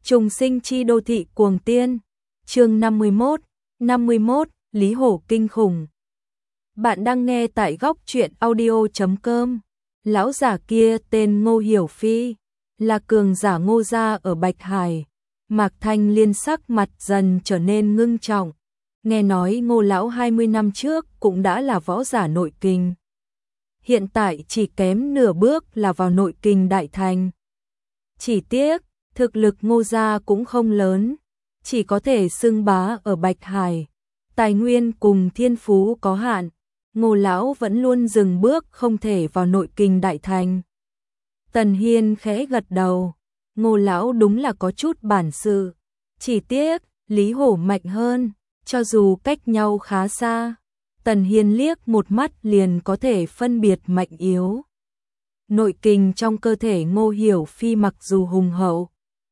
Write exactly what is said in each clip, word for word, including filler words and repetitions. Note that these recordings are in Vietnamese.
Trùng sinh chi đô thị cuồng tiên. Chương năm mươi mốt, năm mươi mốt, Lý Hổ kinh khủng. Bạn đang nghe tại góc truyện audio chấm com. Lão giả kia tên Ngô Hiểu Phi, là cường giả Ngô gia ở Bạch Hải. Mạc Thanh Liên sắc mặt dần trở nên ngưng trọng. Nghe nói Ngô lão hai mươi năm trước cũng đã là võ giả nội kinh. Hiện tại chỉ kém nửa bước là vào nội kinh đại thành. Chỉ tiếc, thực lực Ngô gia cũng không lớn, chỉ có thể xưng bá ở Bạch Hải. Tài nguyên cùng thiên phú có hạn, Ngô lão vẫn luôn dừng bước không thể vào nội kinh đại thành. Tần Hiên khẽ gật đầu, Ngô lão đúng là có chút bản sự, chỉ tiếc Lý Hổ mạnh hơn, cho dù cách nhau khá xa, Tần Hiên liếc một mắt liền có thể phân biệt mạnh yếu. Nội kinh trong cơ thể Ngô Hiểu Phi mặc dù hùng hậu,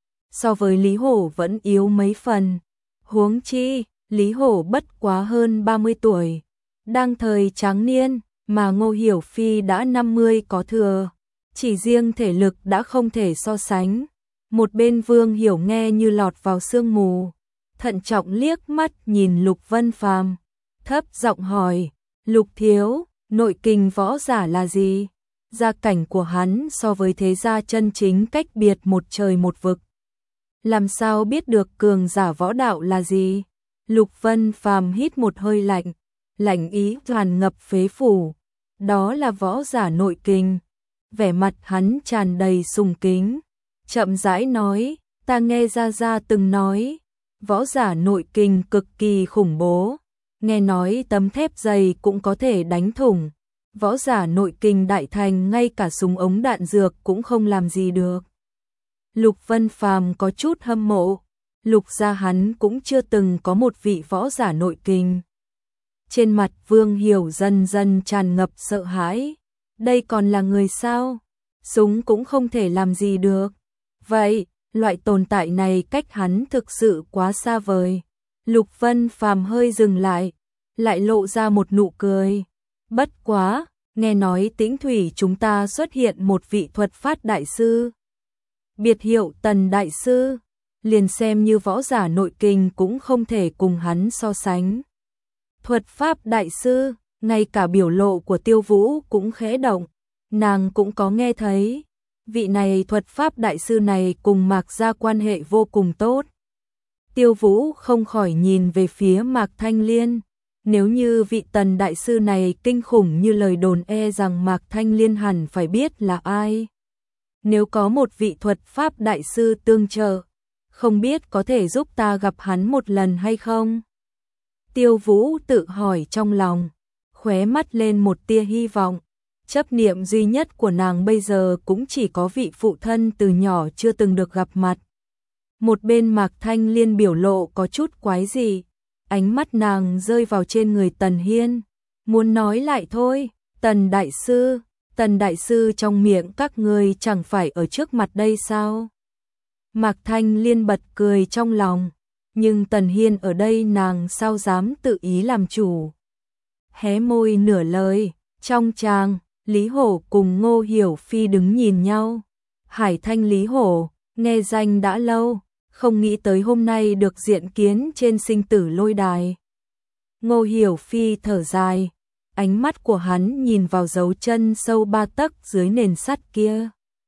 so với Lý Hổ vẫn yếu mấy phần. Huống chi, Lý Hổ bất quá hơn ba mươi tuổi, đang thời tráng niên, mà Ngô Hiểu Phi đã năm mươi có thừa. Chỉ riêng thể lực đã không thể so sánh. Một bên Vương Hiểu nghe như lọt vào sương mù, thận trọng liếc mắt nhìn Lục Vân Phàm, thấp giọng hỏi, Lục thiếu, nội kinh võ giả là gì? Gia cảnh của hắn so với thế gia chân chính cách biệt một trời một vực. Làm sao biết được cường giả võ đạo là gì? Lục Vân Phàm hít một hơi lạnh, lạnh ý tràn ngập phế phủ. Đó là võ giả nội kinh. Vẻ mặt hắn tràn đầy sùng kính, chậm rãi nói, ta nghe Gia Gia từng nói, võ giả nội kinh cực kỳ khủng bố, nghe nói tấm thép dày cũng có thể đánh thủng. Võ giả nội kinh đại thành ngay cả súng ống đạn dược cũng không làm gì được. Lục Vân Phàm có chút hâm mộ, Lục gia hắn cũng chưa từng có một vị võ giả nội kinh. Trên mặt Vương Hiểu dần dần tràn ngập sợ hãi, đây còn là người sao? Súng cũng không thể làm gì được. Vậy, loại tồn tại này cách hắn thực sự quá xa vời. Lục Vân Phàm hơi dừng lại, lại lộ ra một nụ cười. Bất quá, nghe nói Tĩnh Thủy chúng ta xuất hiện một vị thuật pháp đại sư. Biệt hiệu Tần đại sư, liền xem như võ giả nội kinh cũng không thể cùng hắn so sánh. Thuật pháp đại sư, ngay cả biểu lộ của Tiêu Vũ cũng khẽ động, nàng cũng có nghe thấy. Vị này thuật pháp đại sư này cùng Mạc gia quan hệ vô cùng tốt. Tiêu Vũ không khỏi nhìn về phía Mạc Thanh Liên. Nếu như vị Tần đại sư này kinh khủng như lời đồn, e rằng Mạc Thanh Liên hẳn phải biết là ai. Nếu có một vị thuật pháp đại sư tương trợ, không biết có thể giúp ta gặp hắn một lần hay không? Tiêu Vũ tự hỏi trong lòng, khóe mắt lên một tia hy vọng. Chấp niệm duy nhất của nàng bây giờ cũng chỉ có vị phụ thân từ nhỏ chưa từng được gặp mặt. Một bên Mạc Thanh Liên biểu lộ có chút quái dị, ánh mắt nàng rơi vào trên người Tần Hiên, muốn nói lại thôi, Tần đại sư, Tần đại sư trong miệng các ngươi chẳng phải ở trước mặt đây sao? Mạc Thanh Liên bật cười trong lòng, nhưng Tần Hiên ở đây nàng sao dám tự ý làm chủ. Hé môi nửa lời, trong tràng, Lý Hổ cùng Ngô Hiểu Phi đứng nhìn nhau. Hải Thanh Lý Hổ, nghe danh đã lâu, không nghĩ tới hôm nay được diện kiến trên sinh tử lôi đài. Ngô Hiểu Phi thở dài, ánh mắt của hắn nhìn vào dấu chân sâu ba tấc dưới nền sắt kia.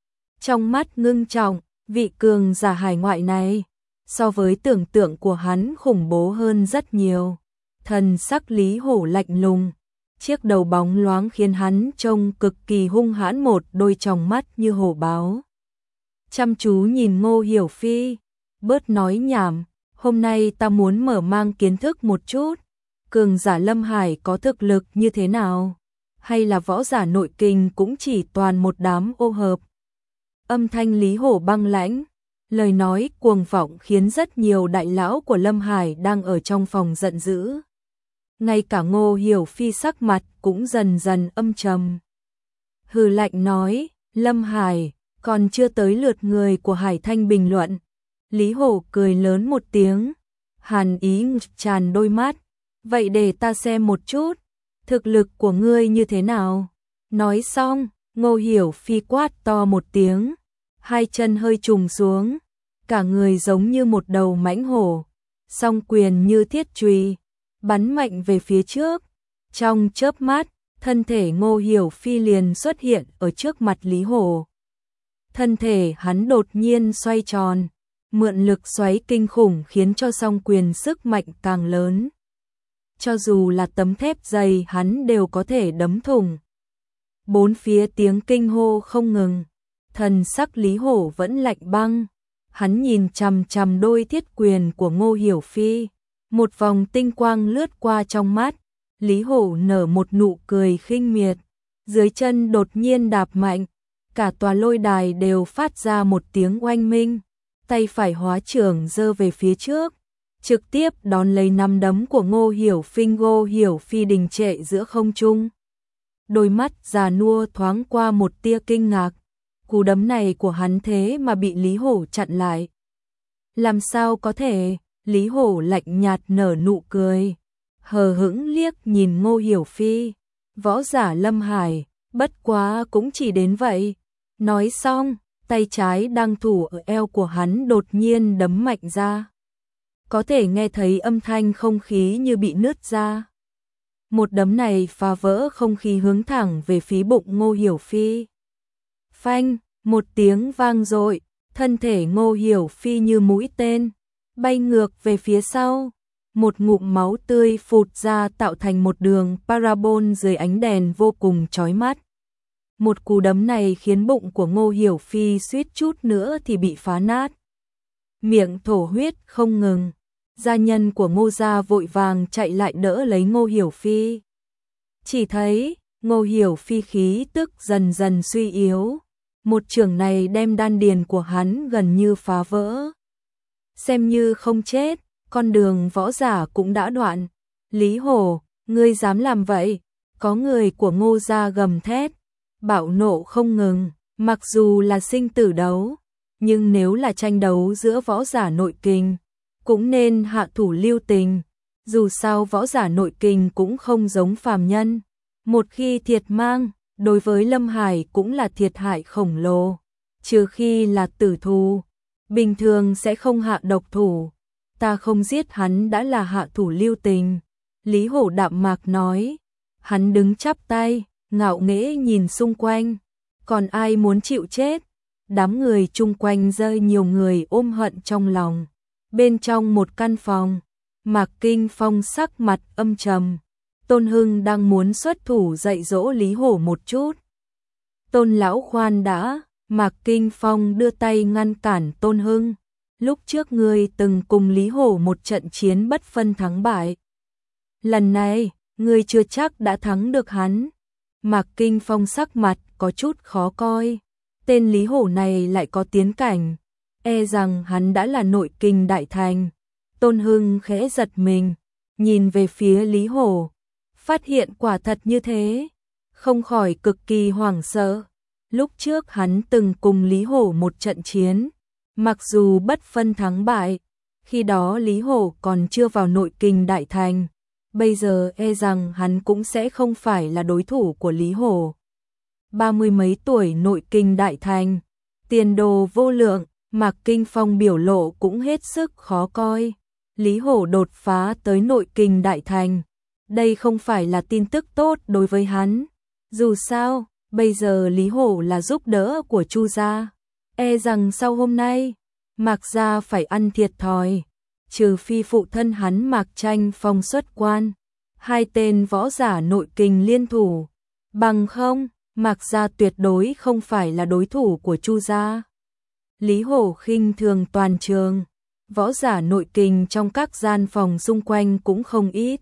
Trong mắt ngưng trọng, vị cường giả hải ngoại này, so với tưởng tượng của hắn khủng bố hơn rất nhiều. Thần sắc Lý Hổ lạnh lùng, chiếc đầu bóng loáng khiến hắn trông cực kỳ hung hãn, một đôi tròng mắt như hổ báo. Chăm chú nhìn Ngô Hiểu Phi, bớt nói nhảm, hôm nay ta muốn mở mang kiến thức một chút. Cường giả Lâm Hải có thực lực như thế nào? Hay là võ giả nội kinh cũng chỉ toàn một đám ô hợp? Âm thanh Lý Hổ băng lãnh, lời nói cuồng vọng khiến rất nhiều đại lão của Lâm Hải đang ở trong phòng giận dữ. Ngay cả Ngô Hiểu Phi sắc mặt cũng dần dần âm trầm. Hừ lạnh nói, Lâm Hải, còn chưa tới lượt người của Hải Thanh bình luận. Lý Hổ cười lớn một tiếng, hàn ý tràn đôi mắt. Vậy để ta xem một chút, thực lực của ngươi như thế nào? Nói xong, Ngô Hiểu Phi quát to một tiếng, hai chân hơi trùng xuống, cả người giống như một đầu mãnh hổ, song quyền như thiết chùy, bắn mạnh về phía trước. Trong chớp mắt, thân thể Ngô Hiểu Phi liền xuất hiện ở trước mặt Lý Hổ. Thân thể hắn đột nhiên xoay tròn, mượn lực xoáy kinh khủng khiến cho song quyền sức mạnh càng lớn. Cho dù là tấm thép dày hắn đều có thể đấm thủng. Bốn phía tiếng kinh hô không ngừng, thần sắc Lý Hổ vẫn lạnh băng. Hắn nhìn chằm chằm đôi thiết quyền của Ngô Hiểu Phi, một vòng tinh quang lướt qua trong mắt, Lý Hổ nở một nụ cười khinh miệt, dưới chân đột nhiên đạp mạnh, cả tòa lôi đài đều phát ra một tiếng oanh minh, tay phải hóa trưởng giơ về phía trước, trực tiếp đón lấy nắm đấm của Ngô Hiểu Phi. Ngô Hiểu Phi đình trệ giữa không trung, đôi mắt già nua thoáng qua một tia kinh ngạc, cú đấm này của hắn thế mà bị Lý Hổ chặn lại. Làm sao có thể? Lý Hổ lạnh nhạt nở nụ cười, hờ hững liếc nhìn Ngô Hiểu Phi, võ giả Lâm Hải, bất quá cũng chỉ đến vậy. Nói xong, tay trái đang thủ ở eo của hắn đột nhiên đấm mạnh ra. Có thể nghe thấy âm thanh không khí như bị nứt ra. Một đấm này phá vỡ không khí hướng thẳng về phía bụng Ngô Hiểu Phi. Phanh, một tiếng vang dội, thân thể Ngô Hiểu Phi như mũi tên, bay ngược về phía sau. Một ngụm máu tươi phụt ra tạo thành một đường parabol dưới ánh đèn vô cùng chói mắt. Một cú đấm này khiến bụng của Ngô Hiểu Phi suýt chút nữa thì bị phá nát. Miệng thổ huyết không ngừng. Gia nhân của Ngô gia vội vàng chạy lại đỡ lấy Ngô Hiểu Phi. Chỉ thấy Ngô Hiểu Phi khí tức dần dần suy yếu. Một chưởng này đem đan điền của hắn gần như phá vỡ. Xem như không chết, con đường võ giả cũng đã đoạn. Lý Hổ, ngươi dám làm vậy? Có người của Ngô gia gầm thét, bạo nộ không ngừng, mặc dù là sinh tử đấu, nhưng nếu là tranh đấu giữa võ giả nội kình, cũng nên hạ thủ lưu tình, dù sao võ giả nội kình cũng không giống phàm nhân. Một khi thiệt mang, đối với Lâm Hải cũng là thiệt hại khổng lồ, trừ khi là tử thù, bình thường sẽ không hạ độc thủ. Ta không giết hắn đã là hạ thủ lưu tình. Lý Hổ đạm mạc nói, hắn đứng chắp tay, ngạo nghễ nhìn xung quanh, còn ai muốn chịu chết? Đám người chung quanh rơi nhiều người ôm hận trong lòng. Bên trong một căn phòng, Mạc Kinh Phong sắc mặt âm trầm. Tôn Hưng đang muốn xuất thủ dạy dỗ Lý Hổ một chút. Tôn lão khoan đã, Mạc Kinh Phong đưa tay ngăn cản Tôn Hưng. Lúc trước ngươi từng cùng Lý Hổ một trận chiến bất phân thắng bại. Lần này, ngươi chưa chắc đã thắng được hắn. Mạc Kinh Phong sắc mặt có chút khó coi. Tên Lý Hổ này lại có tiến cảnh, e rằng hắn đã là nội kình đại thành. Tôn Hưng khẽ giật mình, nhìn về phía Lý Hổ, phát hiện quả thật như thế, không khỏi cực kỳ hoảng sợ. Lúc trước hắn từng cùng Lý Hổ một trận chiến, mặc dù bất phân thắng bại, khi đó Lý Hổ còn chưa vào nội kình đại thành, bây giờ e rằng hắn cũng sẽ không phải là đối thủ của Lý Hổ. Ba mươi mấy tuổi nội kình đại thành, tiền đồ vô lượng, Mạc Kinh Phong biểu lộ cũng hết sức khó coi. Lý Hổ đột phá tới nội kình đại thành, đây không phải là tin tức tốt đối với hắn. Dù sao, bây giờ Lý Hổ là giúp đỡ của Chu gia, e rằng sau hôm nay, Mạc gia phải ăn thiệt thòi, trừ phi phụ thân hắn Mạc Tranh Phong xuất quan, hai tên võ giả nội kình liên thủ, bằng không, Mạc gia tuyệt đối không phải là đối thủ của Chu gia. Lý Hổ khinh thường toàn trường, võ giả nội kình trong các gian phòng xung quanh cũng không ít.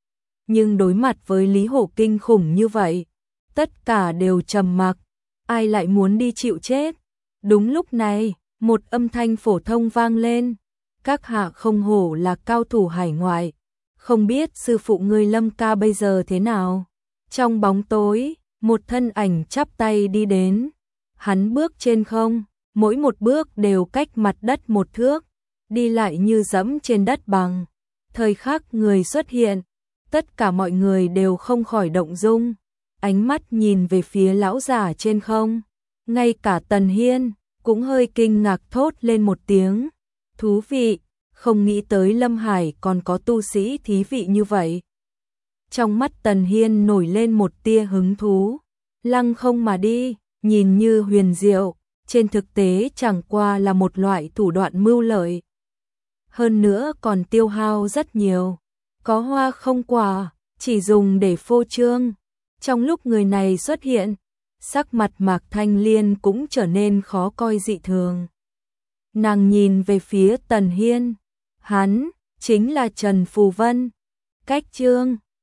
Nhưng đối mặt với Lý Hổ kinh khủng như vậy, tất cả đều trầm mặc, ai lại muốn đi chịu chết. Đúng lúc này, một âm thanh phổ thông vang lên, các hạ không hổ là cao thủ hải ngoại, không biết sư phụ ngươi Lâm ca bây giờ thế nào. Trong bóng tối, một thân ảnh chắp tay đi đến, hắn bước trên không, mỗi một bước đều cách mặt đất một thước, đi lại như dẫm trên đất bằng. Thời khắc người xuất hiện, tất cả mọi người đều không khỏi động dung, ánh mắt nhìn về phía lão giả trên không, ngay cả Tần Hiên cũng hơi kinh ngạc thốt lên một tiếng, Thú vị, không nghĩ tới Lâm Hải còn có tu sĩ thí vị như vậy. Trong mắt Tần Hiên nổi lên một tia hứng thú. Lăng không mà đi, nhìn như huyền diệu, trên thực tế chẳng qua là một loại thủ đoạn mưu lợi. Hơn nữa còn tiêu hao rất nhiều. Có hoa không quả, chỉ dùng để phô trương. Trong lúc người này xuất hiện, sắc mặt Mạc Thanh Liên cũng trở nên khó coi dị thường. Nàng nhìn về phía Tần Hiên, hắn chính là Trần Phù Vân. Cách chương